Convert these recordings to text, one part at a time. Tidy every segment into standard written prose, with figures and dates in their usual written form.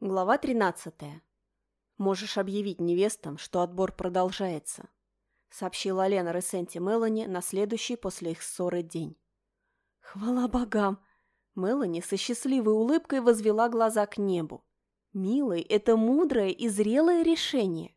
Глава 13. «Можешь объявить невестам, что отбор продолжается», — сообщила Лена Ресенти Мелани на следующий после их ссоры день. «Хвала богам!» Мелани со счастливой улыбкой возвела глаза к небу. «Милый, это мудрое и зрелое решение».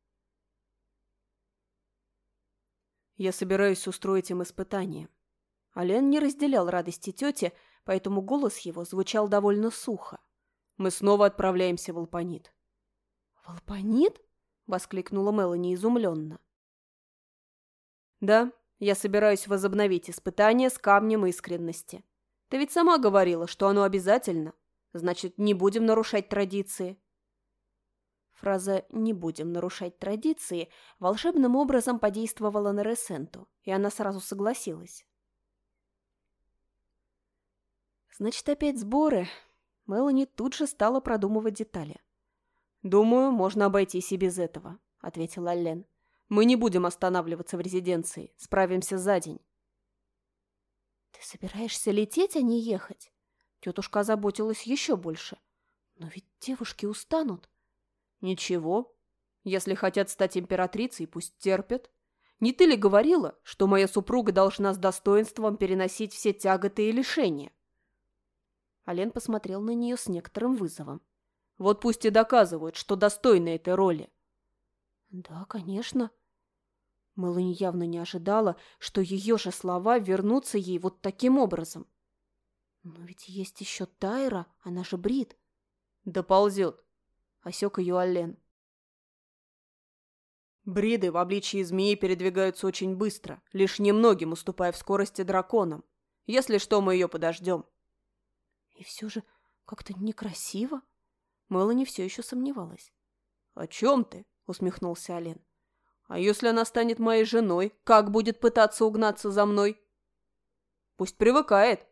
«Я собираюсь устроить им испытание». Ален не разделял радости тети, поэтому голос его звучал довольно сухо. «Мы снова отправляемся в Алпанит». «В Алпанит?» — воскликнула Мелани изумленно. «Да, я собираюсь возобновить испытание с камнем искренности. Ты ведь сама говорила, что оно обязательно. Значит, не будем нарушать традиции». Фраза «не будем нарушать традиции» волшебным образом подействовала на Ресенту, и она сразу согласилась. «Значит, опять сборы?» Мелани тут же стала продумывать детали. «Думаю, можно обойтись и без этого», — ответил Аллен. «Мы не будем останавливаться в резиденции, справимся за день». «Ты собираешься лететь, а не ехать?» Тетушка озаботилась еще больше. «Но ведь девушки устанут». «Ничего. Если хотят стать императрицей, пусть терпят. Не ты ли говорила, что моя супруга должна с достоинством переносить все тяготы и лишения?» Ален посмотрел на нее с некоторым вызовом. «Вот пусть и доказывают, что достойны этой роли». «Да, конечно». Мелани явно не ожидала, что ее же слова вернутся ей вот таким образом. «Но ведь есть еще Тайра, она же Брит». «Да ползет», — осек ее Ален. «Бриды в обличии змеи передвигаются очень быстро, лишь немногим уступая в скорости драконам. Если что, мы ее подождем». «И все же как-то некрасиво». Мелани все еще сомневалась. «О чем ты?» — усмехнулся Ален. «А если она станет моей женой, как будет пытаться угнаться за мной? Пусть привыкает».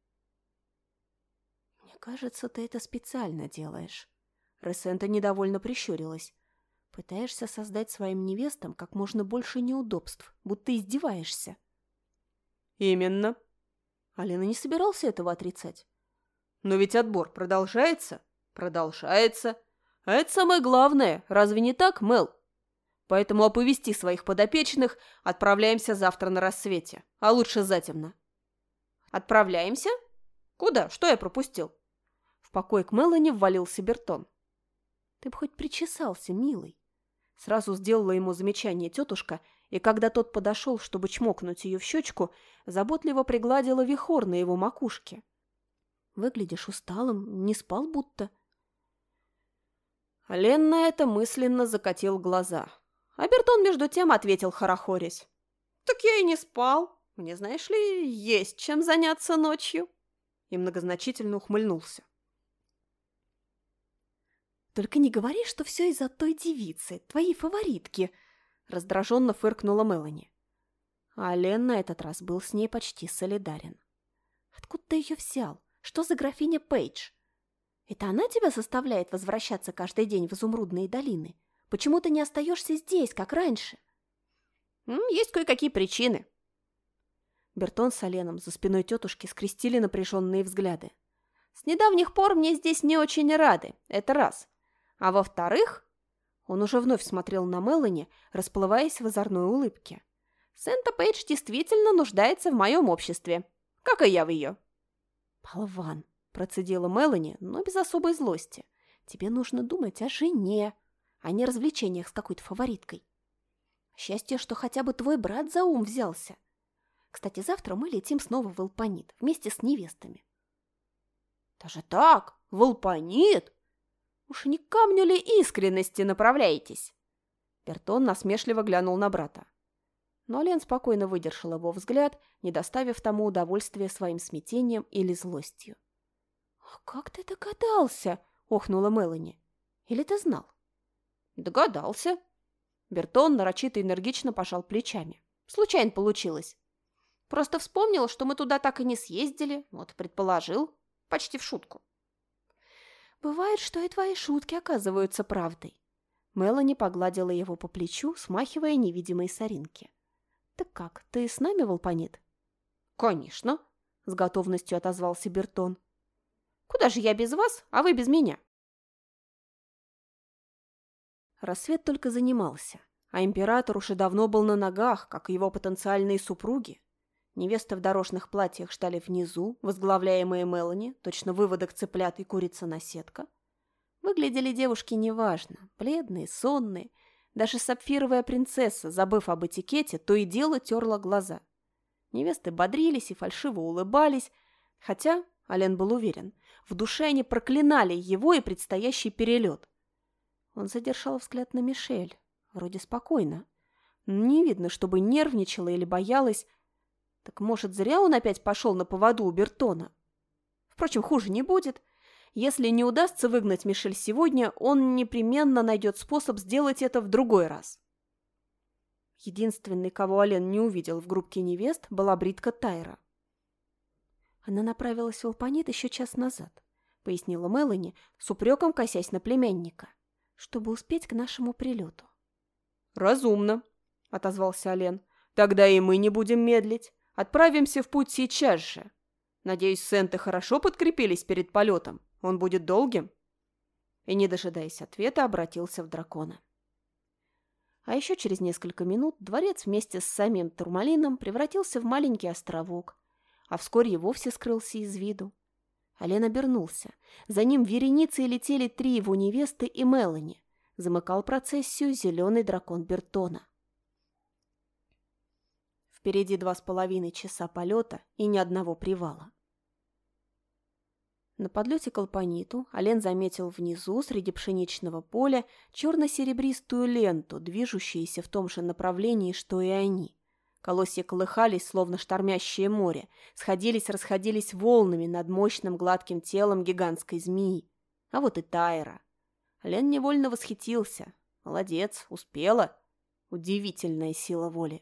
«Мне кажется, ты это специально делаешь». Ресента недовольно прищурилась. «Пытаешься создать своим невестам как можно больше неудобств, будто издеваешься». «Именно». Ален не собирался этого отрицать. «Но ведь отбор продолжается?» «Продолжается. А это самое главное, разве не так, Мел? Поэтому оповести своих подопечных, отправляемся завтра на рассвете, а лучше затемно». «Отправляемся? Куда? Что я пропустил?» В покой к Мелани ввалился Бертон. «Ты бы хоть причесался, милый». Сразу сделала ему замечание тетушка, и когда тот подошел, чтобы чмокнуть ее в щечку, заботливо пригладила вихор на его макушке. «Выглядишь усталым, не спал будто». Лен на это мысленно закатил глаза. А Бертон между тем ответил, хорохорясь. «Так я и не спал. Мне, знаешь ли, есть чем заняться ночью». И многозначительно ухмыльнулся. «Только не говори, что все из-за той девицы, твоей фаворитки», раздраженно фыркнула Мелани. А Лен на этот раз был с ней почти солидарен. «Откуда ты ее взял? Что за графиня Пейдж? Это она тебя заставляет возвращаться каждый день в изумрудные долины? Почему ты не остаешься здесь, как раньше?» «Есть кое-какие причины». Бертон с Оленом за спиной тетушки скрестили напряженные взгляды. «С недавних пор мне здесь не очень рады, это раз. А во-вторых...» Он уже вновь смотрел на Мелани, расплываясь в озорной улыбке. «Сента Пейдж действительно нуждается в моем обществе, как и я в ее». «Болван!» – процедила Мелани, но без особой злости. «Тебе нужно думать о жене, а не развлечениях с какой-то фавориткой. Счастье, что хотя бы твой брат за ум взялся. Кстати, завтра мы летим снова в Алпанит вместе с невестами». «Даже так? В Алпанит? Уж не к камню ли искренности направляетесь?» Бертон насмешливо глянул на брата. Но Лен спокойно выдержал его взгляд, не доставив тому удовольствия своим смятением или злостью. «А как ты догадался?» — охнула Мелани. «Или ты знал?» «Догадался». Бертон нарочито энергично пожал плечами. «Случайно получилось. Просто вспомнил, что мы туда так и не съездили, вот предположил, почти в шутку». «Бывает, что и твои шутки оказываются правдой». Мелани погладила его по плечу, смахивая невидимые соринки. «Так как, ты с нами в Алпанит?» «Конечно», — с готовностью отозвался Бертон. «Куда же я без вас, а вы без меня?» Рассвет только занимался, а император уже давно был на ногах, как и его потенциальные супруги. Невесты в дорожных платьях ждали внизу, возглавляемые Мелани, точно выводок цыплят и курица-наседка. Выглядели девушки неважно, бледные, сонные. Даже сапфировая принцесса, забыв об этикете, то и дело терла глаза. Невесты бодрились и фальшиво улыбались, хотя, Ален был уверен, в душе они проклинали его и предстоящий перелет. Он задержал взгляд на Мишель, вроде спокойно. Не видно, чтобы нервничала или боялась. Так, может, зря он опять пошел на поводу у Бертона? Впрочем, хуже не будет. Если не удастся выгнать Мишель сегодня, он непременно найдет способ сделать это в другой раз. Единственной, кого Ален не увидел в группке невест, была бритка Тайра. Она направилась в Алпанит еще час назад, пояснила Мелани, с упреком косясь на племянника, чтобы успеть к нашему прилету. «Разумно», — отозвался Ален. «Тогда и мы не будем медлить. Отправимся в путь сейчас же. Надеюсь, Сенты хорошо подкрепились перед полетом. Он будет долгим?» И, не дожидаясь ответа, обратился в дракона. А еще через несколько минут дворец вместе с самим Турмалином превратился в маленький островок, а вскоре и вовсе скрылся из виду. Ален обернулся. За ним вереницей летели 3 его невесты и Мелани. Замыкал процессию зеленый дракон Бертона. Впереди 2,5 часа полета и ни одного привала. На подлете к Алпаниту Ален заметил внизу, среди пшеничного поля, черно-серебристую ленту, движущуюся в том же направлении, что и они. Колосья колыхались, словно штормящее море, сходились-расходились волнами над мощным гладким телом гигантской змеи. А вот и Тайра. Ален невольно восхитился. Молодец, успела. Удивительная сила воли.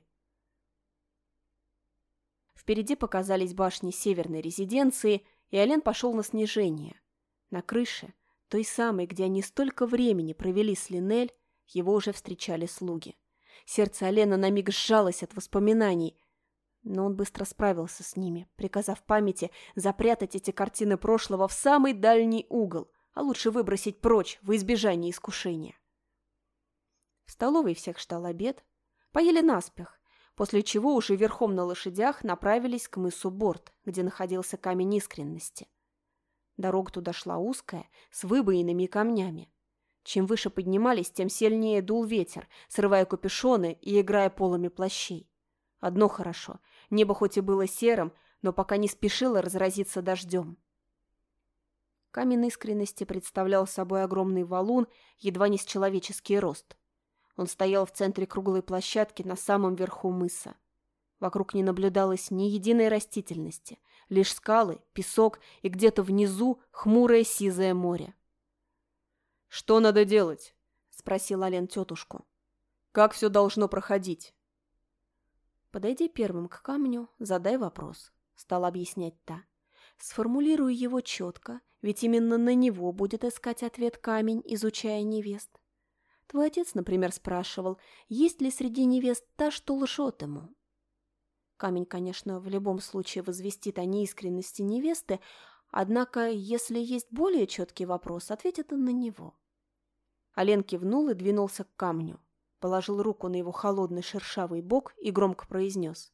Впереди показались башни северной резиденции, и Ален пошел на снижение. На крыше, той самой, где они столько времени провели с Линель, его уже встречали слуги. Сердце Алена на миг сжалось от воспоминаний, но он быстро справился с ними, приказав памяти запрятать эти картины прошлого в самый дальний угол, а лучше выбросить прочь во избежание искушения. В столовой всех ждал обед, поели наспех, после чего уже верхом на лошадях направились к мысу Борт, где находился камень искренности. Дорога туда шла узкая, с выбоинами и камнями. Чем выше поднимались, тем сильнее дул ветер, срывая капюшоны и играя полами плащей. Одно хорошо, небо хоть и было серым, но пока не спешило разразиться дождем. Камень искренности представлял собой огромный валун, едва не с человеческий рост. Он стоял в центре круглой площадки на самом верху мыса. Вокруг не наблюдалось ни единой растительности, лишь скалы, песок и где-то внизу хмурое сизое море. «Что надо делать?» — спросил Ален тетушку. «Как все должно проходить?» «Подойди первым к камню, задай вопрос», — стала объяснять та. «Сформулируй его четко, ведь именно на него будет искать ответ камень, изучая невест. Твой отец, например, спрашивал, есть ли среди невест та, что лжет ему. Камень, конечно, в любом случае возвестит о неискренности невесты, однако, если есть более четкий вопрос, ответит он на него». Ален кивнул и двинулся к камню, положил руку на его холодный шершавый бок и громко произнес.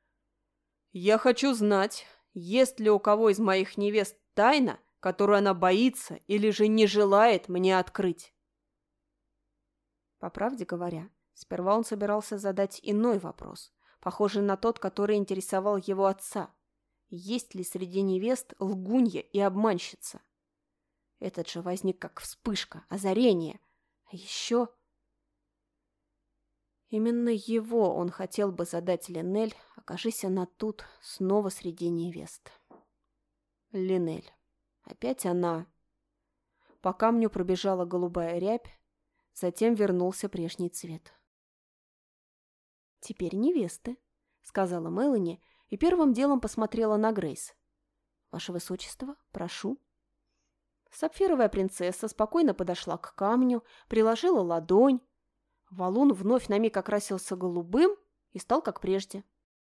«Я хочу знать, есть ли у кого из моих невест тайна, которую она боится или же не желает мне открыть?» По правде говоря, сперва он собирался задать иной вопрос, похожий на тот, который интересовал его отца. Есть ли среди невест лгунья и обманщица? Этот же возник как вспышка, озарение. А еще... Именно его он хотел бы задать Линель, окажись она тут снова среди невест. Линель. Опять она. По камню пробежала голубая рябь, затем вернулся прежний цвет. «Теперь невесты», — сказала Мелани и первым делом посмотрела на Грейс. «Ваше высочество, прошу». Сапфировая принцесса спокойно подошла к камню, приложила ладонь. Валун вновь на миг окрасился голубым и стал как прежде.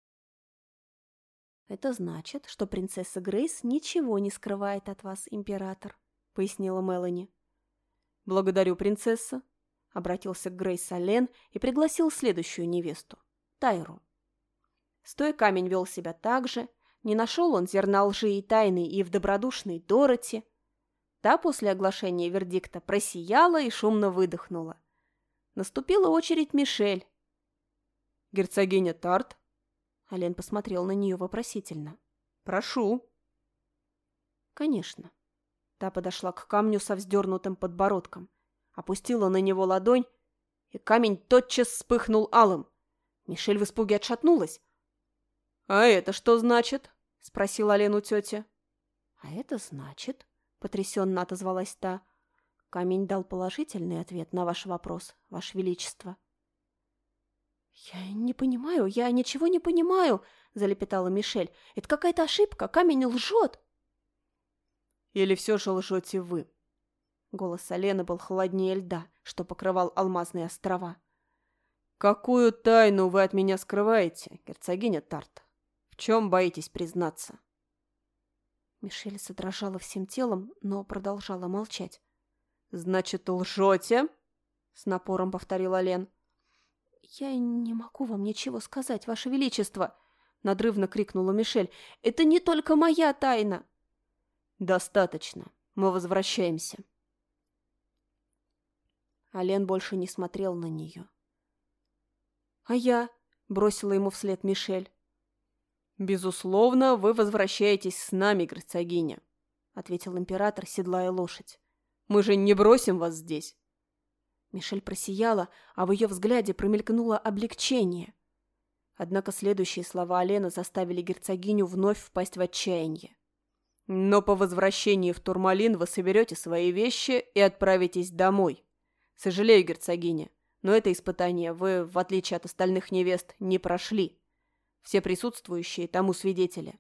«Это значит, что принцесса Грейс ничего не скрывает от вас, император», — пояснила Мелани. «Благодарю, принцесса», — обратился к Грейс Аллен и пригласил следующую невесту – Тайру. Стой камень вел себя так же, не нашел он зерна лжи и тайны и в добродушной Дороти. Та после оглашения вердикта просияла и шумно выдохнула. Наступила очередь Мишель. «Герцогиня Тарт?» Ален посмотрел на нее вопросительно. «Прошу». «Конечно». Та подошла к камню со вздернутым подбородком, опустила на него ладонь, и камень тотчас вспыхнул алым. Мишель в испуге отшатнулась. «А это что значит?» — спросил Ален у тети. «А это значит...» — потрясенно отозвалась та. «Камень дал положительный ответ на ваш вопрос, ваше величество». «Я не понимаю, я ничего не понимаю», — залепетала Мишель. «Это какая-то ошибка, камень лжет». «Или все же лжете вы?» Голос Алена был холоднее льда, что покрывал алмазные острова. «Какую тайну вы от меня скрываете, герцогиня Тарт? В чем боитесь признаться?» Мишель задрожала всем телом, но продолжала молчать. «Значит, лжете?» — с напором повторил Ален. «Я не могу вам ничего сказать, ваше величество!» — надрывно крикнула Мишель. «Это не только моя тайна!» «Достаточно. Мы возвращаемся». Ален больше не смотрел на нее. «А я?» — бросила ему вслед Мишель. «Безусловно, вы возвращаетесь с нами, герцогиня», — ответил император, седлая лошадь. «Мы же не бросим вас здесь». Мишель просияла, а в ее взгляде промелькнуло облегчение. Однако следующие слова Алена заставили герцогиню вновь впасть в отчаяние. «Но по возвращении в Турмалин вы соберете свои вещи и отправитесь домой. Сожалею, герцогиня, но это испытание вы, в отличие от остальных невест, не прошли. Все присутствующие тому свидетели».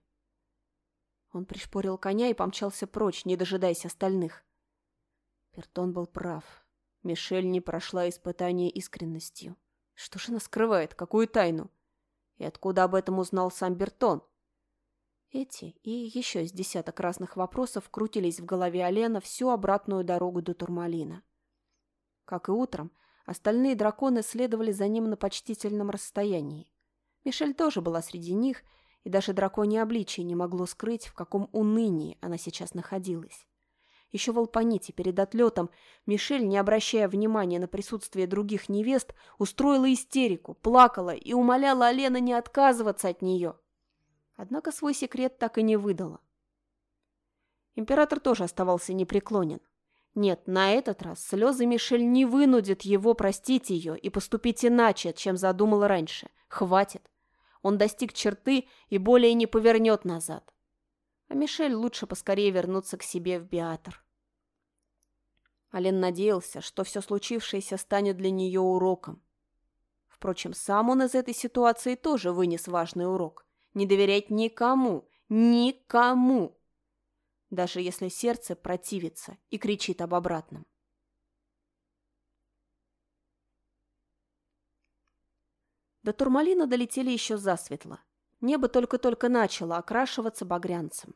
Он пришпорил коня и помчался прочь, не дожидаясь остальных. Бертон был прав. Мишель не прошла испытание искренностью. Что же она скрывает? Какую тайну? И откуда об этом узнал сам Бертон? Эти и еще с десяток разных вопросов крутились в голове Алена всю обратную дорогу до Турмалина. Как и утром, остальные драконы следовали за ним на почтительном расстоянии. Мишель тоже была среди них, и даже драконье обличие не могло скрыть, в каком унынии она сейчас находилась. Еще в Алпаните перед отлетом Мишель, не обращая внимания на присутствие других невест, устроила истерику, плакала и умоляла Алена не отказываться от нее. Однако свой секрет так и не выдала. Император тоже оставался непреклонен. Нет, на этот раз слезы Мишель не вынудят его простить ее и поступить иначе, чем задумал раньше. Хватит. Он достиг черты и более не повернет назад. А Мишель лучше поскорее вернуться к себе в Биатр. Ален надеялся, что все случившееся станет для нее уроком. Впрочем, сам он из этой ситуации тоже вынес важный урок. Не доверять никому, никому, даже если сердце противится и кричит об обратном. До Турмалина долетели еще засветло. Небо только-только начало окрашиваться багрянцем.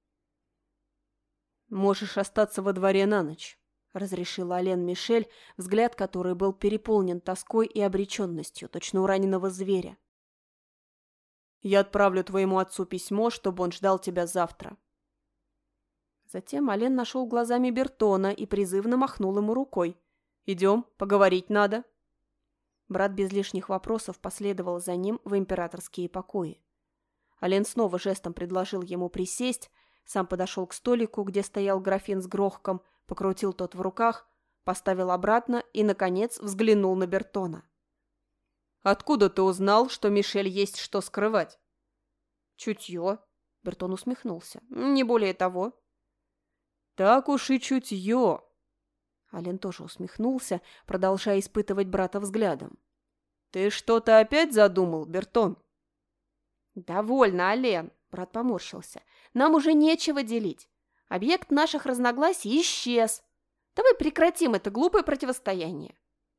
«Можешь остаться во дворе на ночь», — разрешила Ален Мишель, взгляд которой был переполнен тоской и обреченностью, точно у раненого зверя. «Я отправлю твоему отцу письмо, чтобы он ждал тебя завтра». Затем Ален нашел глазами Бертона и призывно махнул ему рукой. «Идем, поговорить надо». Брат без лишних вопросов последовал за ним в императорские покои. Ален снова жестом предложил ему присесть, сам подошел к столику, где стоял графин с грохком, покрутил тот в руках, поставил обратно и, наконец, взглянул на Бертона. «Откуда ты узнал, что Мишель есть что скрывать?» «Чутье», — Бертон усмехнулся. «Не более того». «Так уж и чутье». Ален тоже усмехнулся, продолжая испытывать брата взглядом. «Ты что-то опять задумал, Бертон?» «Довольно, Ален», — брат поморщился. «Нам уже нечего делить. Объект наших разногласий исчез. Давай прекратим это глупое противостояние».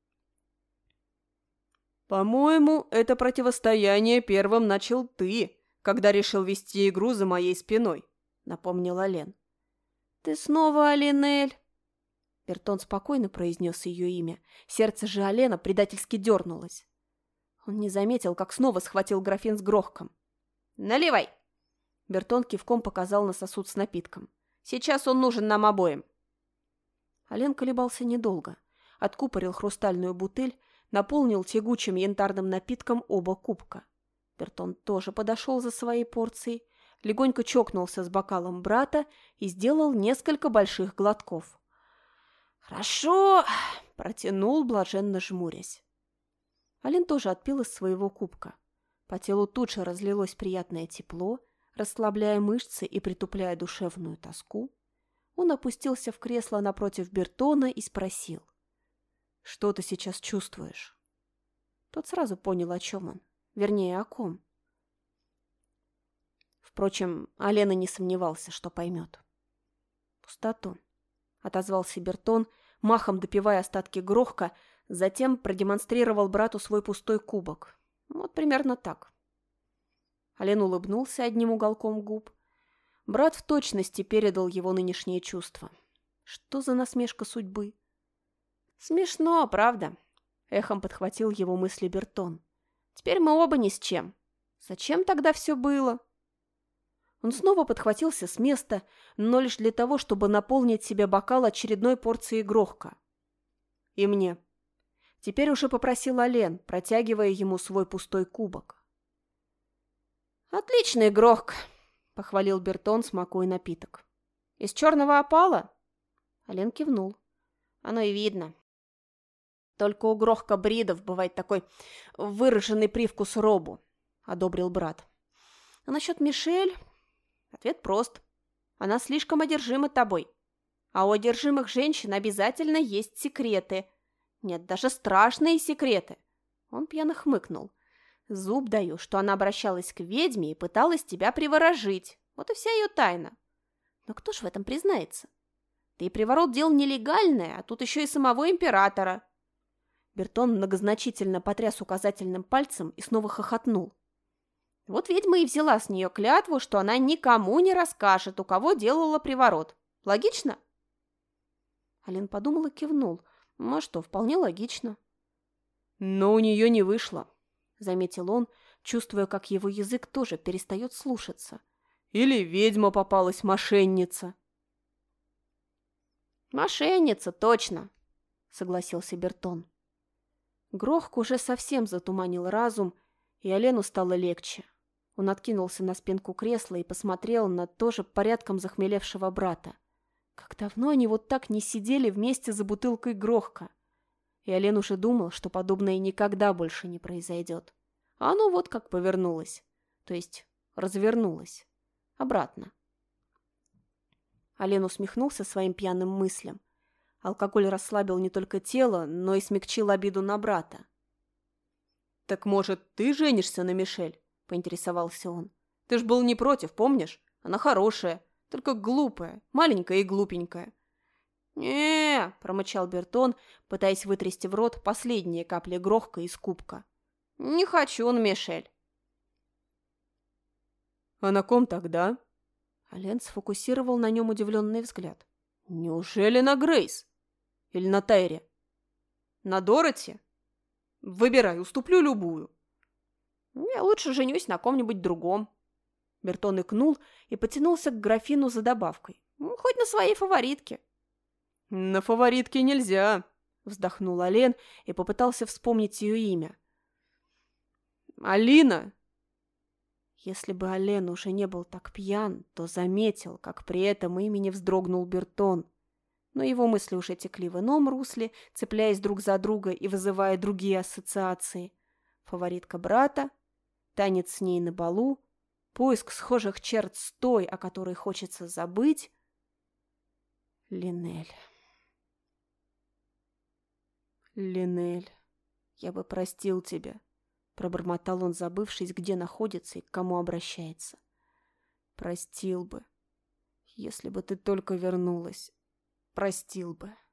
«По-моему, это противостояние первым начал ты, когда решил вести игру за моей спиной», — напомнил Ален. «Ты снова, Алинель?» Бертон спокойно произнес ее имя. Сердце же Алена предательски дернулось. Он не заметил, как снова схватил графин с грохком. «Наливай!» Бертон кивком показал на сосуд с напитком. «Сейчас он нужен нам обоим». Ален колебался недолго. Откупорил хрустальную бутыль, наполнил тягучим янтарным напитком оба кубка. Бертон тоже подошел за своей порцией, легонько чокнулся с бокалом брата и сделал несколько больших глотков. «Хорошо!» – протянул, блаженно жмурясь. Ален тоже отпил из своего кубка. По телу тут же разлилось приятное тепло, расслабляя мышцы и притупляя душевную тоску. Он опустился в кресло напротив Бертона и спросил: «Что ты сейчас чувствуешь?» Тот сразу понял, о чем он. Вернее, о ком. Впрочем, Ален и не сомневался, что поймет. «Пустоту», — отозвался Бертон, махом допивая остатки грохка, затем продемонстрировал брату свой пустой кубок. Вот примерно так. Ален улыбнулся одним уголком губ. Брат в точности передал его нынешние чувства. Что за насмешка судьбы? «Смешно, правда?» — эхом подхватил его мысли Бертон. «Теперь мы оба ни с чем. Зачем тогда все было?» Он снова подхватился с места, но лишь для того, чтобы наполнить себе бокал очередной порцией грохка. «И мне». Теперь уже попросил Ален, протягивая ему свой пустой кубок. «Отличный грохк», — похвалил Бертон, смакуя напиток. «Из черного опала?» Ален кивнул. «Оно и видно. Только у грохка бридов бывает такой выраженный привкус робу», — одобрил брат. «А насчет Мишель? Ответ прост. Она слишком одержима тобой. А у одержимых женщин обязательно есть секреты. Нет, даже страшные секреты». Он пьяно хмыкнул. «Зуб даю, что она обращалась к ведьме и пыталась тебя приворожить. Вот и вся ее тайна. Но кто ж в этом признается? Да и приворот дело нелегальное, а тут еще и самого императора». Бертон многозначительно потряс указательным пальцем и снова хохотнул. «Вот ведьма и взяла с нее клятву, что она никому не расскажет, у кого делала приворот. Логично?» Ален подумал и кивнул. «Ну а что, вполне логично». «Но у нее не вышло», — заметил он, чувствуя, как его язык тоже перестает слушаться. «Или ведьма попалась, мошенница». «Мошенница, точно», — согласился Бертон. Грохк уже совсем затуманил разум, и Алену стало легче. Он откинулся на спинку кресла и посмотрел на тоже порядком захмелевшего брата. Как давно они вот так не сидели вместе за бутылкой грохка. И Ален уже думал, что подобное никогда больше не произойдет. А оно вот как повернулось. То есть развернулось. Обратно. Ален усмехнулся своим пьяным мыслям. Алкоголь расслабил не только тело, но и смягчил обиду на брата. «Так, может, ты женишься на Мишель?» – поинтересовался он. «Ты ж был не против, помнишь? Она хорошая, только глупая, маленькая и глупенькая». «Не-е-е», промычал Бертон, пытаясь вытрясти в рот последние капли грохка из кубка. «Не хочу на Мишель». «А на ком тогда?» Ален сфокусировал на нем удивленный взгляд. «Неужели на Грейс? Или на Тайре? На Дороти? Выбирай, уступлю любую». «Я лучше женюсь на ком-нибудь другом». Бертон икнул и потянулся к графину за добавкой. «Хоть на своей фаворитке». «На фаворитке нельзя», — вздохнул Ален и попытался вспомнить ее имя. «Алина!» Если бы Ален уже не был так пьян, то заметил, как при этом имени вздрогнул Бертон. Но его мысли уже текли в ином русле, цепляясь друг за друга и вызывая другие ассоциации. Фаворитка брата, танец с ней на балу, поиск схожих черт с той, о которой хочется забыть. Линель. «Линель, я бы простил тебя», — пробормотал он, забывшись, где находится и к кому обращается. «Простил бы, если бы ты только вернулась. Простил бы».